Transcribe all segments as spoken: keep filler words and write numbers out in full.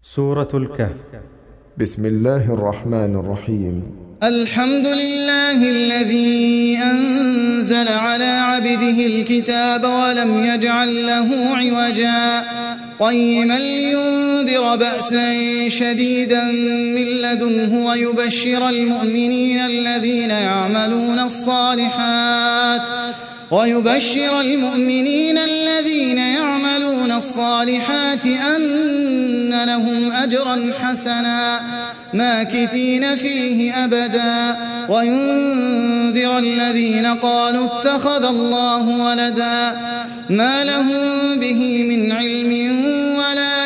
سورة الكهف. بسم الله الرحمن الرحيم. الحمد لله الذي أنزل على عبده الكتاب ولم يجعل له عوجا قيما لينذر بأسا شديدا من لدنه ويبشر المؤمنين الذين يعملون الصالحات ويبشر المؤمنين الذين يعملون الصالحات أن لهم أجرا حسنا ماكثين فيه أبدا وينذر الذين قالوا اتخذ الله ولدا ما لهم به من علم ولا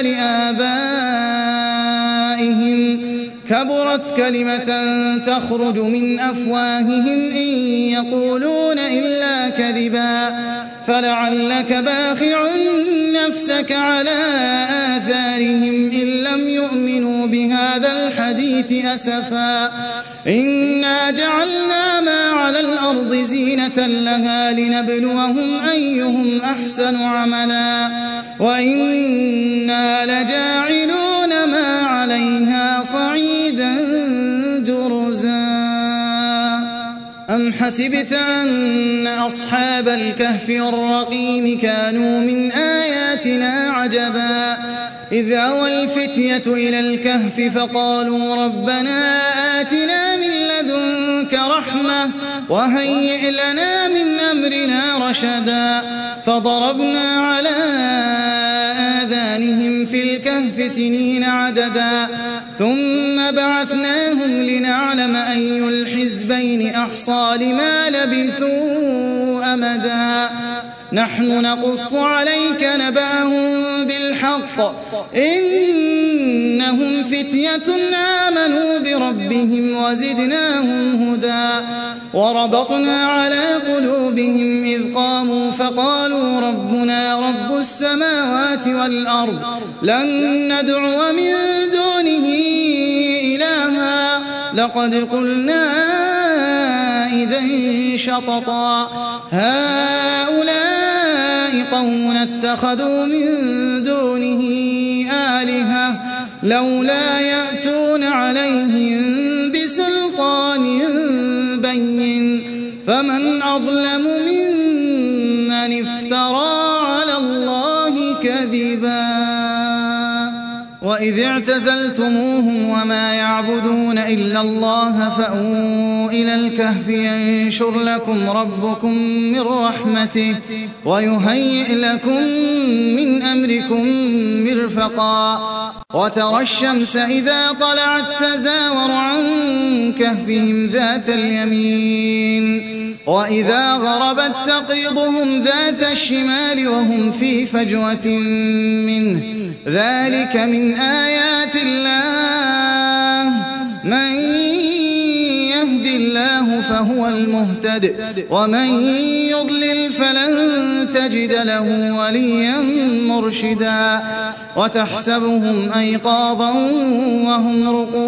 لآبائهم كبرت كلمة تخرج من أفواههم إن يقولون إلا كذبا فلعلك باخع نفسك على آثارهم إن لم يؤمنوا بهذا الحديث أسفا إنا جعلنا ما على الأرض زينة لها لنبلوهم أيهم أحسن عملا وإنا لجاعلون ما عليها صعيدا جرزا أم حسبت أن أصحاب الكهف والرقيم كانوا من آياتنا عجبا إذ أوى الفتية إلى الكهف فقالوا ربنا آتنا من لدنك رحمة وهيئ لنا من أمرنا رشدا فضربنا على آذانهم في الكهف سنين عددا ثم بعثناهم لنعلم أي الحزبين أحصى لما لبثوا أمدا نحن نقص عليك نبأهم بالحق إنهم فتية آمنوا بربهم وزدناهم هدى وربطنا على قلوبهم إذ قاموا فقالوا ربنا رب السماوات والأرض لن ندعو من دونه إلها لقد قلنا إذا شططا هؤلاء قوم اتخذوا من دونه آلهة لولا يأتون عليهم بسلطان بين فمن أظلم ممن افترى على الله كذبا وإذ اعتزلتموهم وما يعبدون إلا الله فأووا إلى الكهف ينشر لكم ربكم من رحمته ويهيئ لكم من أمركم مرفقا وترى الشمس إذا طلعت تزاور عن كهفهم ذات اليمين وإذا غربت تقرضهم ذات الشمال وهم في فجوة منه ذلك من آيات الله من يهد الله فهو المهتد ومن يضلل فلن تجد له وليا مرشدا وتحسبهم أيقاظا وهم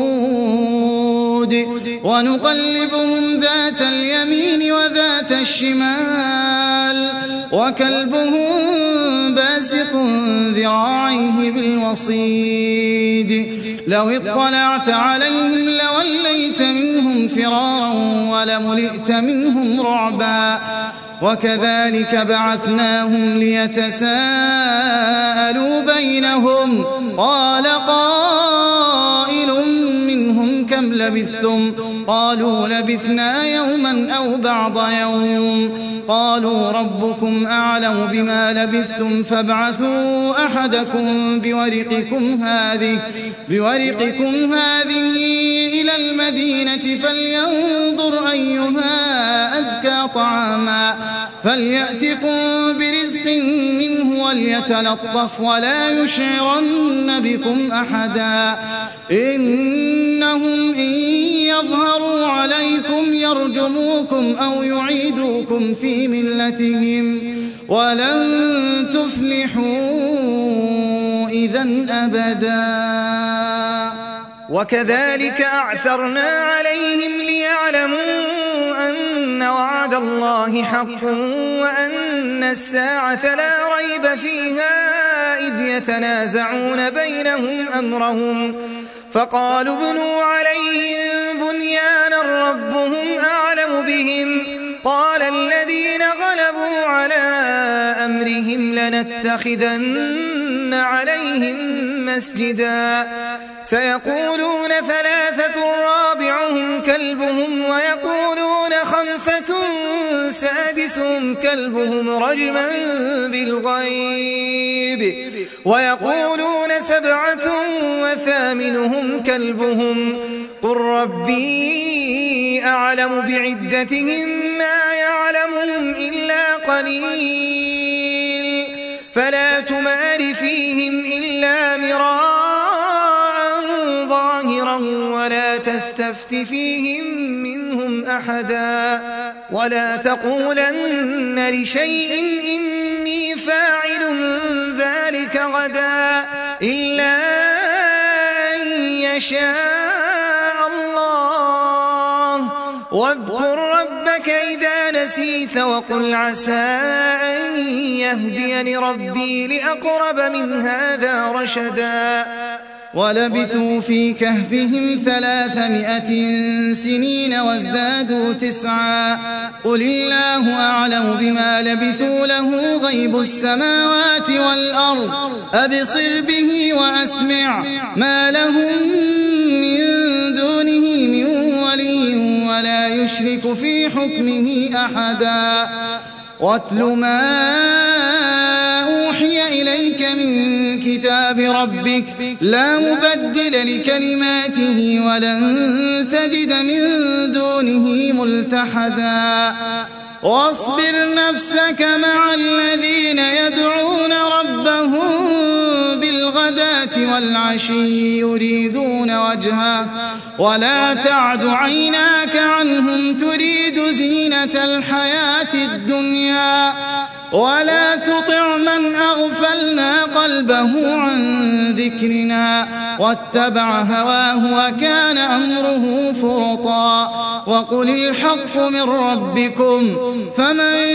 رقود ونقلبهم ذات اليمين وذات الشمال وكلبهم باسط ذراعيه بالوصيد لو اطلعت عليهم لوليت منهم فرارا ولملئت منهم رعبا وكذلك بعثناهم ليتساءلوا بينهم قال قائل منهم كم لبثتم قالوا لبثنا يوما أو بعض يوم قالوا ربكم أعلم بما لبثتم فابعثوا أحدكم بورقكم هذه بورقكم هذه إلى المدينة فلينظر أيها أزكى طعاما فليأتكم برزق منه وليتلطف ولا يشعرن بكم أحدا إنهم إن يظهروا عليكم يرجموكم أو يعيدوكم في ملتهم ولن تفلحوا إذن أبدا وكذلك أعثرنا عليهم ليعلموا أن وعد الله حق وأن الساعة لا ريب فيها إذ يتنازعون بينهم أمرهم فقالوا ابنوا عليهم بنيانا ربهم أعلم بهم قال الذين غلبوا على أمرهم لنتخذن عليهم مسجدا سيقولون ثلاثة رابعهم كلبهم ويقولون خمسة سادسهم كلبهم رجما بالغيب ويقولون سبعة وثامنهم كلبهم قل ربي أعلم بعدتهم ما يعلمهم إلا قليل فلا تمار فيهم إلا مراء ظاهرا ولا تستفت فيهم منهم أحدا ولا تقولن لشيء إني فاعل ذلك غدا إلا أن يشاء الله واذكر ربك إذا نسيت وقل عسى أن يهديني ربي لأقرب من هذا رشدا ولبثوا في كهفهم ثلاثمائة سنين وازدادوا تسعا قل الله أعلم بما لبثوا له غيب السماوات والأرض أبصر به وأسمع ما لهم من دونه من ولي ولا يشرك في حكمه أحدا واتل ما أوحي إليك من كتاب ربك لا مبدل لكلماته ولن تجد من دونه ملتحدا واصبر نفسك مع الذين يدعون ربهم بالغداة والعشي يريدون وجهه ولا تعد عيناك عنهم تريد زينة الحياة الدنيا ولا تطع من أغفلنا قلبه عن ذكرنا واتبع هواه وكان أمره فرطا وقل الحق من ربكم فمن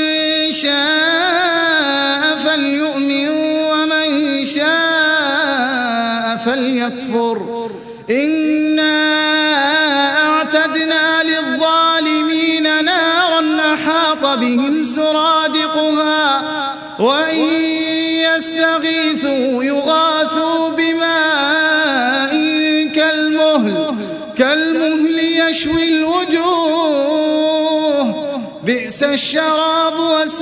شاء فليؤمن ومن شاء فليكفر إنا أعتدنا للظالمين نارا أحاط بهم سرادقها وإن يستغيثوا يغاثوا بماء كالمهل كالمهل يشوي الوجوه بئس الشراب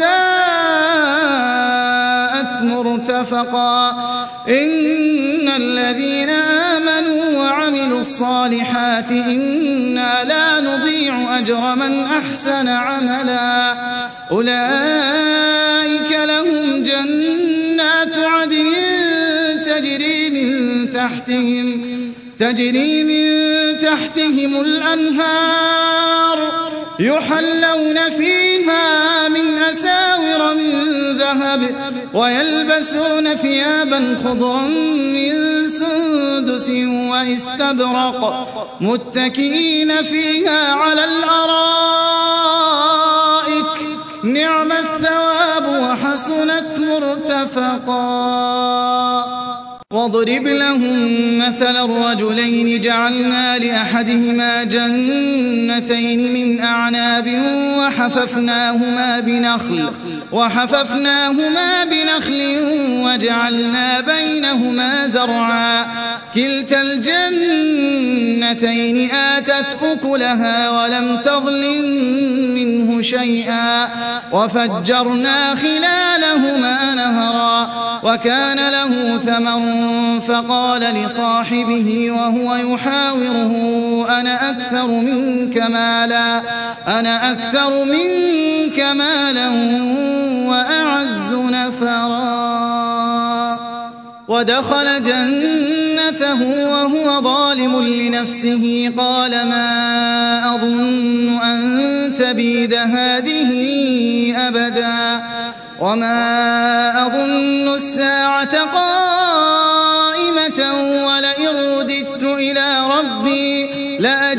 وساءت مرتفقا إن الذين آمنوا وعملوا الصالحات إنا لا نضيع أجر من أحسن عملا أولئك لهم جنات عدن تجري من تحتهم تجري من تحتهم الأنهار يحلون فيها من أساور من ذهب ويلبسون ثيابا خضرا من سندس واستبرق متكئين فيها على الأرائك نعم الثواب وحسنت مرتفقا واضرب لهم مثل الرجلين جعلنا لأحدهما جنتين من أعناب وحففناهما بنخل وحففناهما بنخل وجعلنا بينهما زرعا كلتا الجنتين آتت أكلها ولم تظلم منه شيئا وفجرنا خلالهما نهرا وكان له ثمر فقال لصاحبه وهو يحاوره أنا أكثر منك مالا أنا أكثر منك مالا وأعز نفرا ودخل جنته وهو ظالم لنفسه قال ما أظن أن تبيد هذه أبدا وما أظن الساعة قائمة ولئن رددت إلى ربي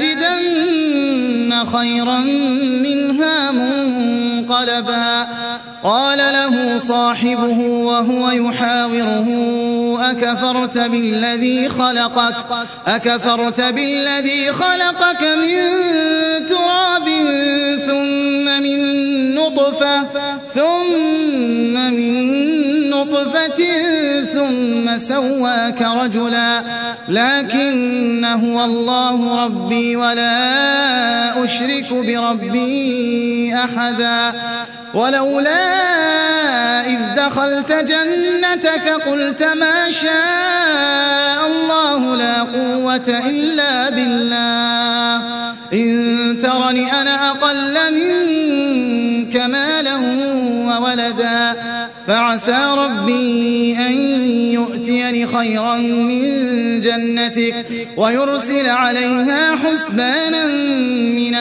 لأجدن خيرا منها منقلبا قال له صاحبه وهو يحاوره أكفرت بالذي خلقك أكفرت بالذي خلقك من تراب ثم من نطفة ثم من نطفة ثم سواك رجلا لكن هو الله ربي ولا أشرك بربي أحدا ولولا إذ دخلت جنتك قلت ما شاء الله لا قوة إلا بالله إن ترني أنا أقل منك مالا وولدا فعسى ربي أن يؤتيني خيرا من جنتك ويرسل عليها حسبانا من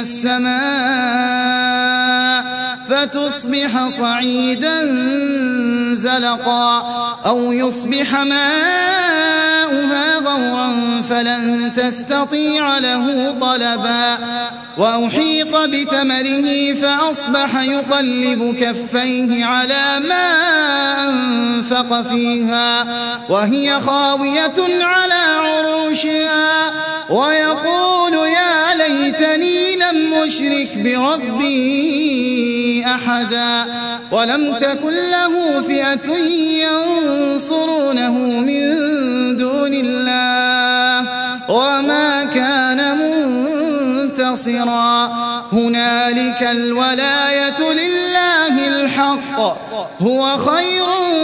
السماء فتصبح صعيدا زلقا أو يصبح ماؤها غورا فلن تستطيع له طلبا وأحيط بثمره فأصبح يقلب كفيه على ما أنفق فيها وهي خاوية على عروشها ويقول يا ليتني لم أشرك بربي أحدا ولم تكن له فئة ينصرونه من دون الله وما كان منتصرا هنالك الولاية لله الحق هو خير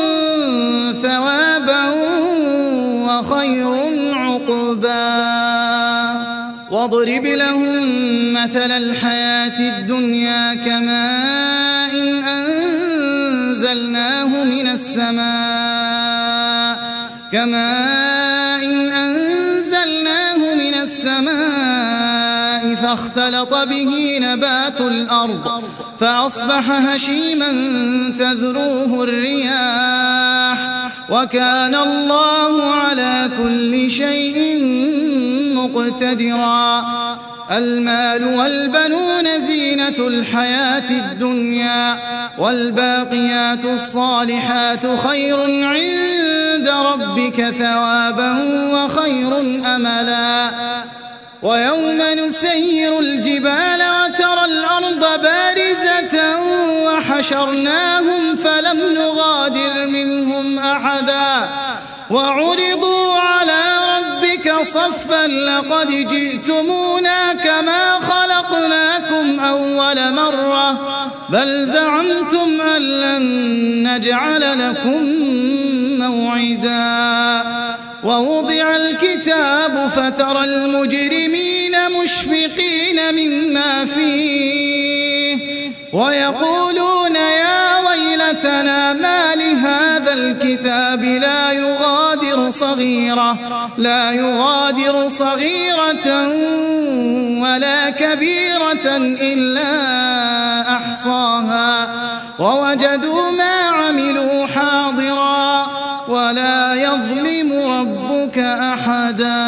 ثوابا وخير عقبا واضرب لهم مثل الحياة الدنيا كماء إن أنزلناه من السماء كماء إن أنزلناه من السماء فاختلط به نبات الأرض فأصبح هشيما تذروه الرياح وكان الله على كل شيء مقتدرا المال والبنون زينة الحياة الدنيا والباقيات الصالحات خير عند ربك ثوابا وخير أملا ويوم نسير الجبال وترى الأرض بارزة وحشرناهم فلم نغادر منهم أحدا وعرضوا على ربك صفا لقد جئتمونا كما خلقناكم أول مرة بل زعمتم أن لن نجعل لكم موعدا ووضع الكتاب فترى المجرمين مشفقين مما فيه ويقولون يا ويلتنا ما لهذا الكتاب لا يغادر صغيرة لا يغادر صغيرة ولا كبيرة إلا أحصاها ووجدوا ما عملوا حاضرا ولا يظلم ربك أحدا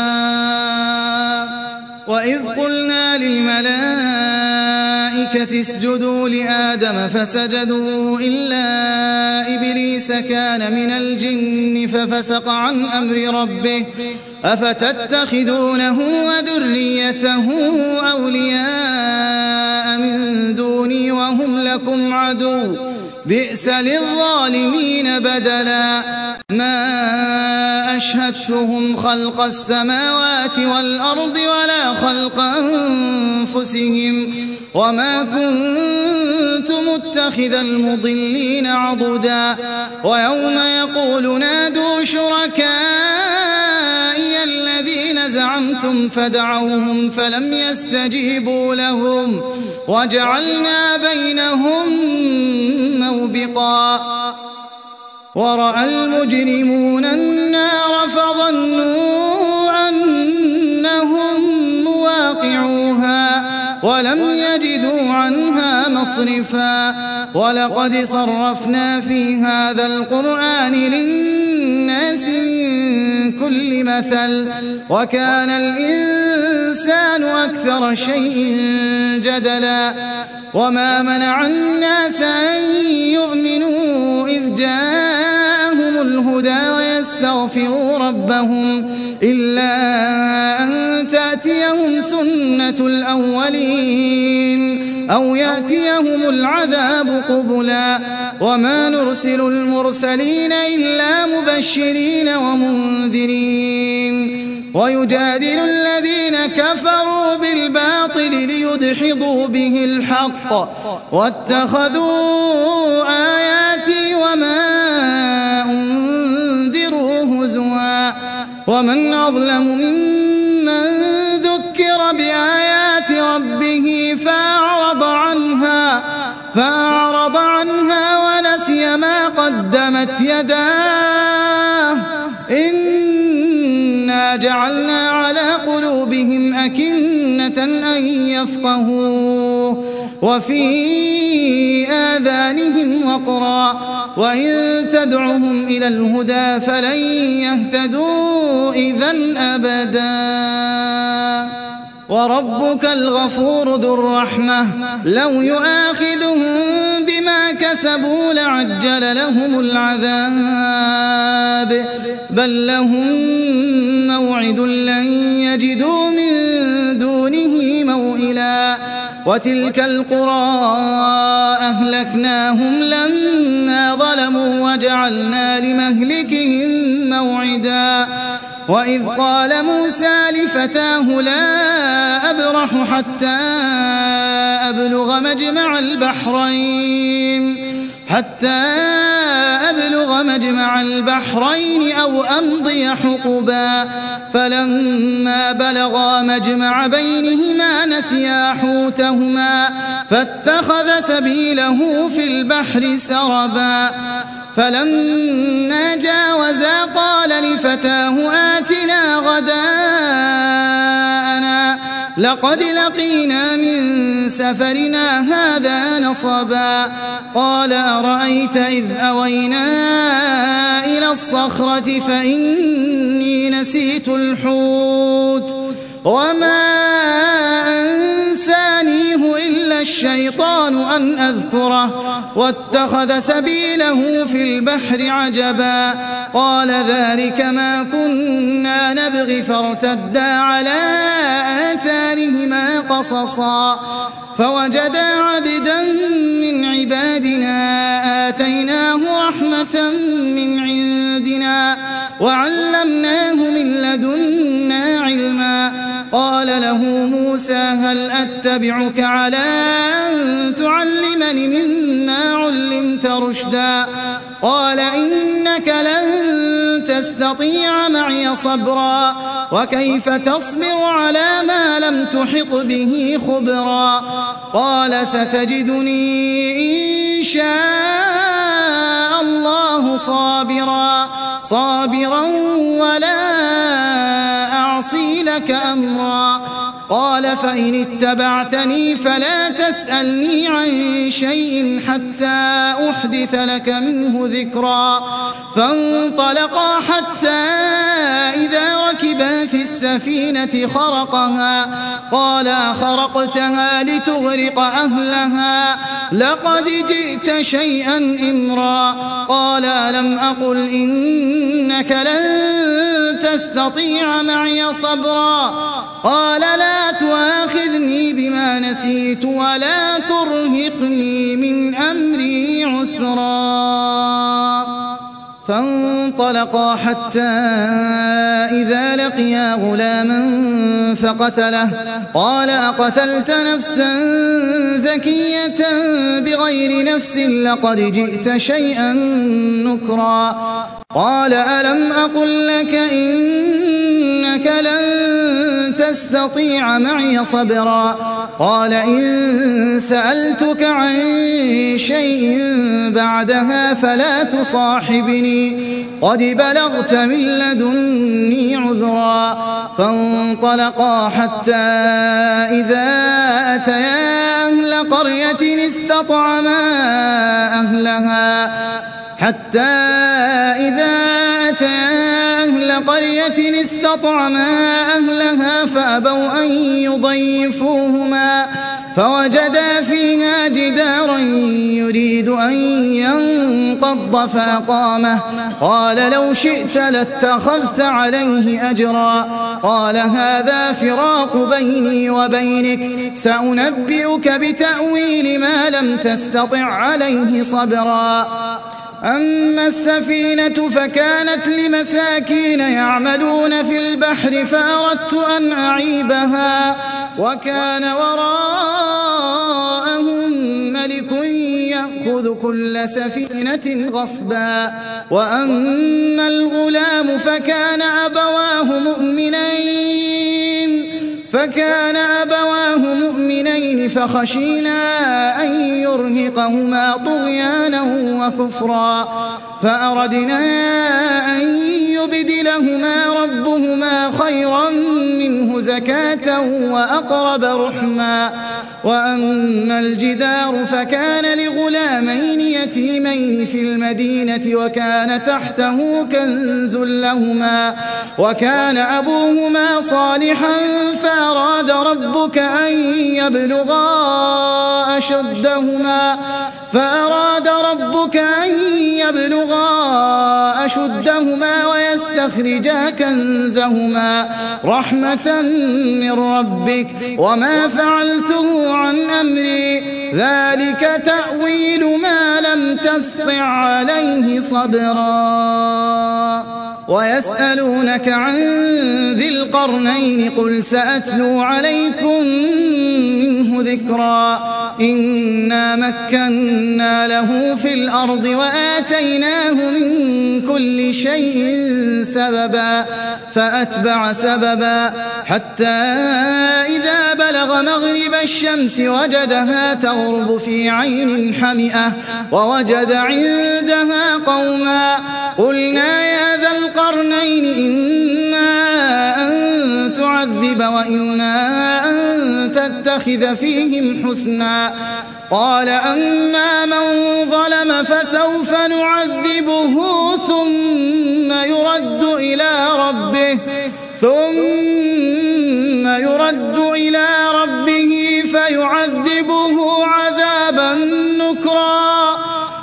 وإذ قلنا للملائكة اسجدوا لآدم فسجدوا إلا إبليس كان من الجن ففسق عن أمر ربه أفتتخذونه وذريته أولياء من دوني وهم لكم عدو بئس للظالمين بدلا ما أشهدتهم خلق السماوات والأرض ولا خلق أنفسهم وما كنت متخذ المضلين عضدا ويوم يقول نادوا شركائي الذين زعمتم فدعوهم فلم يستجيبوا لهم وجعلنا بينهم موبقا ورأى المجرمون النار فظنوا أنهم مواقعوها ولم يجدوا عنها مصرفا ولقد صرفنا في هذا القرآن للناس من كل مثل وكان الإنسان أكثر شيء جدلا وما منع الناس أن يؤمنوا إذ جاءهم الهدى ويستغفروا ربهم إلا أن تأتيهم سنة الأولين أو يأتيهم العذاب قبلا وما نرسل المرسلين إلا مبشرين ومنذرين ويجادل الذين كفروا بالباطل ليدحضوا به الحق واتخذوا آياتي وما أنذروا هزوا ومن أظلم ممن ذكر بآيات ربه فأعرض عنها فأعرض عنها ونسي ما قدمت يداه إنا جعلنا على قلوبهم أكنة أن يفقهوه وفي آذانهم وقرا وإن تدعهم إلى الهدى فلن يهتدوا إذن أبدا وربك الغفور ذو الرحمة لو يؤاخذهم بما كسبوا لعجل لهم العذاب بل لهم موعد لن يجدوا من دونه موئلا وتلك القرى أهلكناهم لما ظلموا وجعلنا لمهلكهم موعدا وإذ قال موسى لفتاه لا أبرح حتى أبلغ مجمع البحرين حتى أبلغ مجمع البحرين أو أمضي حقبا فلما بلغا مجمع بينهما نسيا حوتهما فاتخذ سبيله في البحر سربا فلما جاوزا قال لفتاه آتنا غداءنا لقد لقينا من سفرنا هذا نصبا قال أرأيت إذ أوينا إلى الصخرة فإني نسيت الحوت وما أنسانيه إلا الشيطان أن أذكره واتخذ سبيله في البحر عجبا قال ذلك ما كنا نبغي فارتدا على آثارهما قصصا فوجدا عبدا من عبادنا آتيناه رحمة من عندنا وعلمناه من لدنا علما قال له موسى هل أتبعك على أن تعلمني مما علمت رشدا قال إنك لن تستطيع معي صبرا وكيف تصبر على ما لم تحط به خبرا قال ستجدني إن شاء الله صابرا صابرا ولا أعصي لك أمرا قال فإن اتبعتني فلا تسألني عن شيء حتى أحدث لك منه ذكرا فانطلقا حتى إذا ركبا في السفينة خرقها قال أخرقتها لتغرق أهلها لقد جئت شيئا إمرا قال ألم أقل إنك لن تستطيع معي صبرا قال لا تؤاخذني بما نسيت ولا ترهقني من أمري عسرا فانطلقا حتى إذا لقيا غلاما فقتله قال أقتلت نفسا زكية بغير نفس لقد جئت شيئا نكرا قال ألم أقل لك إنك لن تستطيع معي صبرا قال إن سألتك عن شيء بعدها فلا تصاحبني قد بلغت من لدني عذرا فانطلقا حتى إذا أتيا أهل قرية استطعما أهلها حتى إذا أتيا أهل قرية استطعما أهلها فأبوا أن يضيفوهما فوجدا فيها جدارا يريد أن ينقض فأقامه قال لو شئت لاتخذت عليه أجرا قال هذا فراق بيني وبينك سأنبئك بتأويل ما لم تستطع عليه صبرا أما السفينة فكانت لمساكين يعملون في البحر فأردت أن أعيبها وكان وراءهم ملك يأخذ كل سفينة غصبا وأما الغلام فكان أبواه مؤمنين فكان أبواه مؤمنين فخشينا أن يرهقهما طغيانا وكفرا فأردنا أن يبدلهما ربهما خيرا منه زكاة وأقرب رحما وأما الجدار فكان لغلامين يتيمين في المدينة وكان تحته كنز لهما وكان أبوهما صالحا فأراد ربك أن يبلغا أشدهما فأراد ربك أن يبلغا أشدهما ويستخرجا كنزهما رحمة من ربك وما فعلته عن أمري ذلك تأويل ما لم تستطع عليه صبرا ويسألونك عن ذي القرنين قل سأتلو عليكم منه ذكرا إنا مكنا له في الأرض وآتيناه من كل شيء سببا فأتبع سببا حتى إذا بلغ مغرب الشمس وجدها تغرب في عين حمئة ووجد عندها قوما قلنا يا ذا القرنين إما أن تعذب وإما أن تتخذ فيهم حسنا قال أما من ظلم فسوف نعذبه ثم يرد إلى ربه ثم يرد إلى ربه فيعذبه عذابا نكرا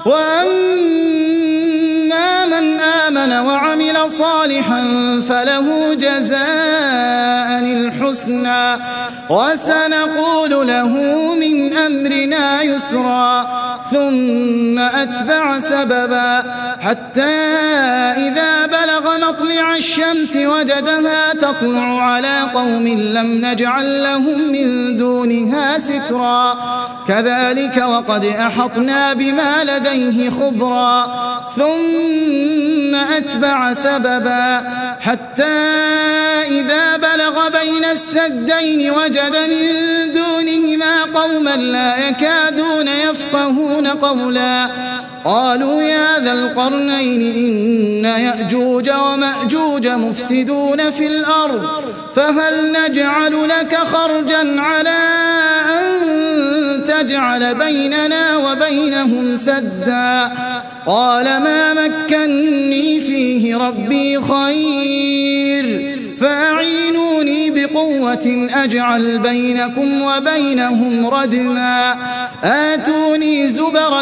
وأما من آمن وعمل صالحا فله جزاء الحسنى وسنقول له من أمرنا يسرا ثم أتبع سببا حتى إذا بلغ مطلع الشمس وجدها تطلع على قوم لم نجعل لهم من دونها سترا كذلك وقد أحطنا بما لديه خبرا ثم أتبع سببا حتى إذا بلغ بين السدين وجد من دونهما قوما لا يكادون يفقهون قولا قالوا يا ذا القرنين إن يأجوج ومأجوج مفسدون في الأرض فهل نجعل لك خرجا على أن تجعل بيننا وبينهم سدا قال ما مكني فيه ربي خير فأعينوني بقوة أجعل بينكم وبينهم ردما آتوني زبر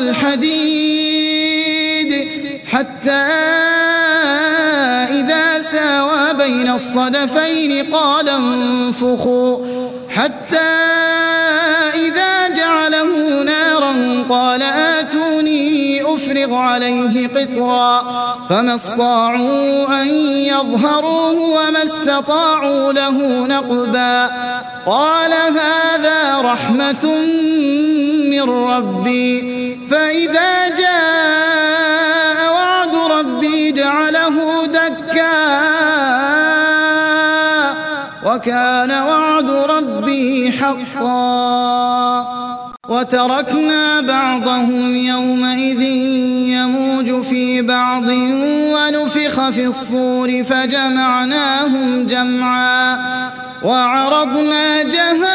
الحديد حتى إذا ساوى بين الصدفين قال انفخوا حتى إذا جعله نارا قال آتوني أفرغ عليه قطرا فما استطاعوا أن يظهروه وما استطاعوا له نقبا قال هذا رحمة من ربي فإذا جاء وعد ربي جعله دكا وكان وعد ربي حقا وتركنا بعضهم يومئذ يموج في بعض ونفخ في الصور فجمعناهم جمعا وعرضنا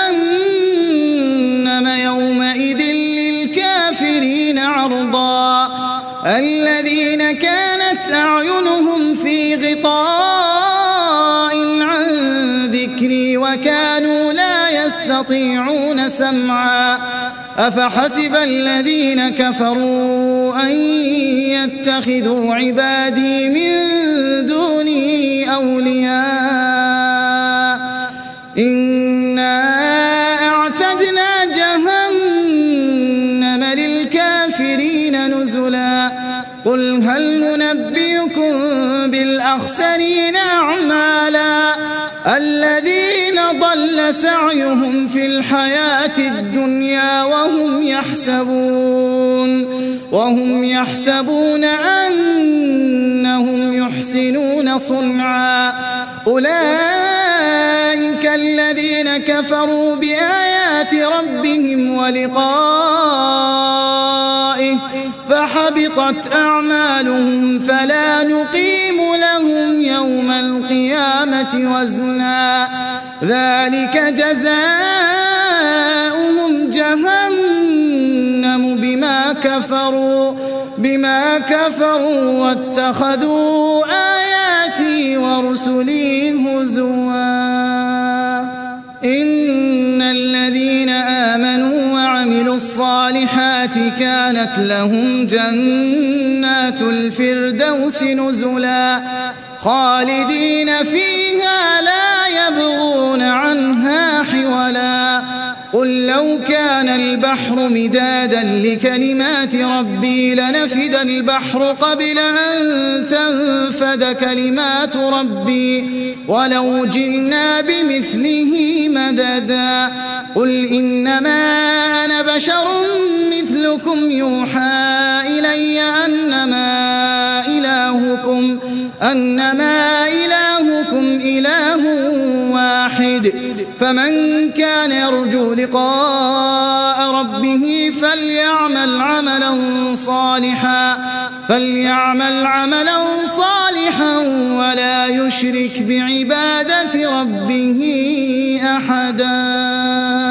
جهنم يومئذ للكافرين عرضا الذين كانت أعينهم في غطاء عن ذكري وكانوا لا يستطيعون يستطيعون سمعا أفحسب الذين كفروا أن يتخذوا عبادي من دوني أولياء إنا أعتدنا جهنم للكافرين نزلا قل هل ننبئكم بالأخسرين أعمالا الذين ضل سعيهم في الحياة الدنيا وهم يحسبون وهم يحسبون أنهم يحسنون صنعا أولئك الذين كفروا بآيات ربهم ولقائه فحبطت أعمالهم فلا نقيم لهم يوم القيامة وزنا ذلك جزاؤهم جهنم بما كفروا بما كفروا واتخذوا آياتي ورسلي هزوا إن الذين آمنوا وعملوا الصالحات كانت لهم جنات الفردوس نزلا خالدين فيها لا يبغون عنها حولا قل لو كان البحر مدادا لكلمات ربي لنفد البحر قبل أن تنفد كلمات ربي ولو جئنا بمثله مددا قل إنما أنا بشر مثلكم يوحى إلي أنما إلهكم أنما إلهكم إله واحد فمن كان يرجو لقاء ربه فليعمل عملا صالحا فليعمل عملا صالحا ولا يشرك بعبادة ربه أحدا.